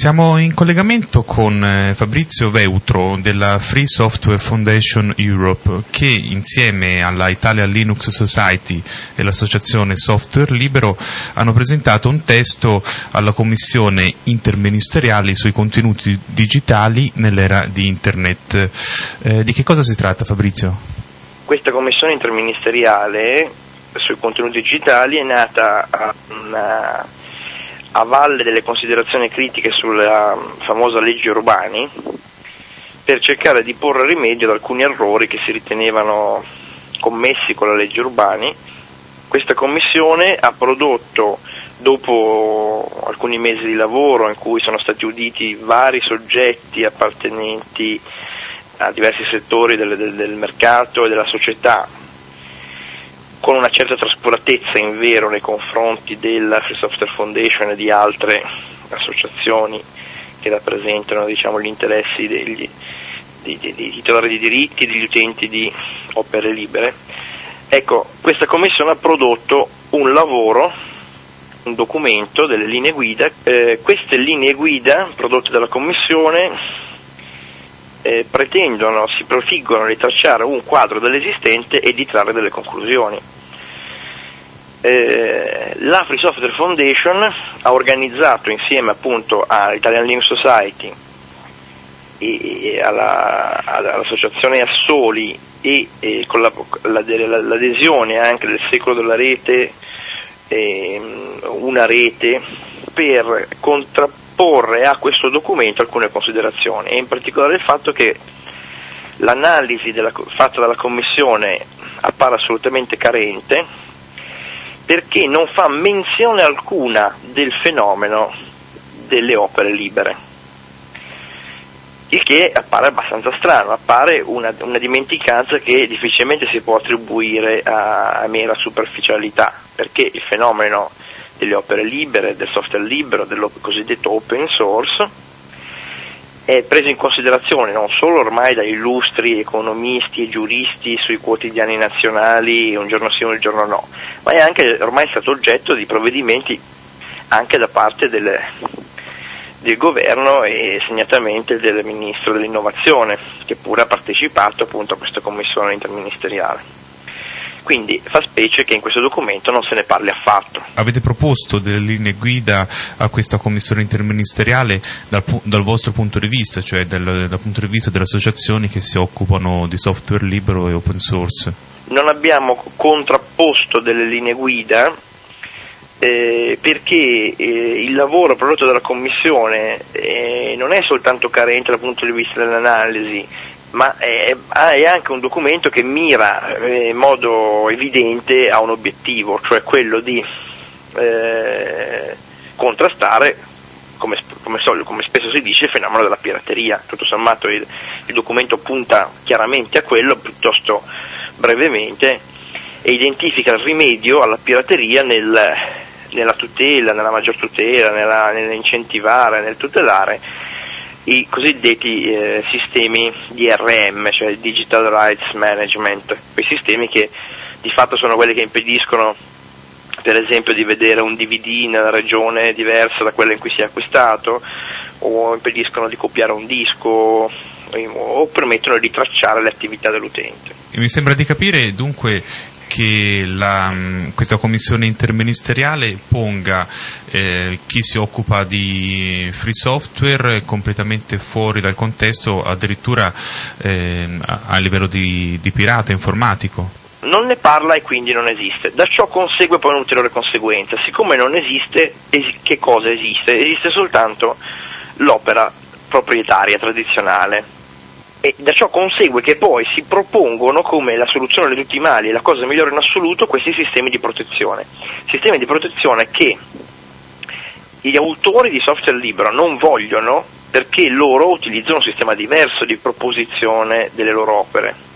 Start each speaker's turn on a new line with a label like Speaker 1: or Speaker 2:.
Speaker 1: Siamo in collegamento con Fabrizio Veutro della Free Software Foundation Europe, che insieme alla Italian Linux Society e l'associazione Software Libero hanno presentato un testo alla Commissione interministeriale sui contenuti digitali nell'era di Internet. Di che cosa si tratta, Fabrizio?
Speaker 2: Questa Commissione interministeriale sui contenuti digitali è nata a valle delle considerazioni critiche sulla famosa legge Urbani, per cercare di porre rimedio ad alcuni errori che si ritenevano commessi con la legge Urbani. Questa commissione ha prodotto, dopo alcuni mesi di lavoro in cui sono stati uditi vari soggetti appartenenti a diversi settori del mercato e della società, con una certa trascuratezza in vero nei confronti della Free Software Foundation e di altre associazioni che rappresentano, gli interessi dei titolari di diritti e degli utenti di opere libere. Ecco, questa commissione ha prodotto un lavoro, un documento, delle linee guida. Queste linee guida prodotte dalla commissione si prefiggono di tracciare un quadro dell'esistente e di trarre delle conclusioni. La Free Software Foundation ha organizzato insieme appunto all'Italian Linux Society e all'associazione Assoli e con l'adesione anche del Secolo della Rete, una rete, per contrapporre a questo documento alcune considerazioni, e in particolare il fatto che l'analisi fatta dalla Commissione appare assolutamente carente, perché non fa menzione alcuna del fenomeno delle opere libere, il che appare abbastanza strano, appare una dimenticanza che difficilmente si può attribuire a mera superficialità, perché il fenomeno delle opere libere, del software libero, del cosiddetto open source, è preso in considerazione non solo ormai da illustri economisti e giuristi sui quotidiani nazionali, un giorno sì un giorno no, ma è anche ormai stato oggetto di provvedimenti anche da parte del governo e segnatamente del ministro dell'innovazione, che pure ha partecipato appunto a questa commissione interministeriale. Quindi fa specie che in questo documento non se ne parli affatto.
Speaker 1: Avete proposto delle linee guida a questa commissione interministeriale dal vostro punto di vista, cioè dal punto di vista delle associazioni che si occupano di software libero e open source?
Speaker 2: Non abbiamo contrapposto delle linee guida perché il lavoro prodotto dalla commissione non è soltanto carente dal punto di vista dell'analisi, ma è anche un documento che mira in modo evidente a un obiettivo, cioè quello di contrastare, come spesso si dice, il fenomeno della pirateria. Tutto sommato il documento punta chiaramente a quello, piuttosto brevemente, e identifica il rimedio alla pirateria nella tutela, nella maggior tutela, nell'incentivare, nel tutelare i cosiddetti sistemi DRM, cioè Digital Rights Management, quei sistemi che di fatto sono quelli che impediscono, per esempio, di vedere un DVD nella regione diversa da quella in cui si è acquistato, o impediscono di copiare un disco, o permettono di tracciare le attività dell'utente.
Speaker 1: E mi sembra di capire dunque che questa commissione interministeriale ponga chi si occupa di free software completamente fuori dal contesto, addirittura a livello di pirata informatico.
Speaker 2: Non ne parla e quindi non esiste. Da ciò consegue poi un'ulteriore conseguenza. Siccome non esiste, che cosa esiste? Esiste soltanto l'opera proprietaria tradizionale. E da ciò consegue che poi si propongono come la soluzione di tutti i mali e la cosa migliore in assoluto questi sistemi di protezione che gli autori di software libero non vogliono, perché loro utilizzano un sistema diverso di proposizione delle loro opere.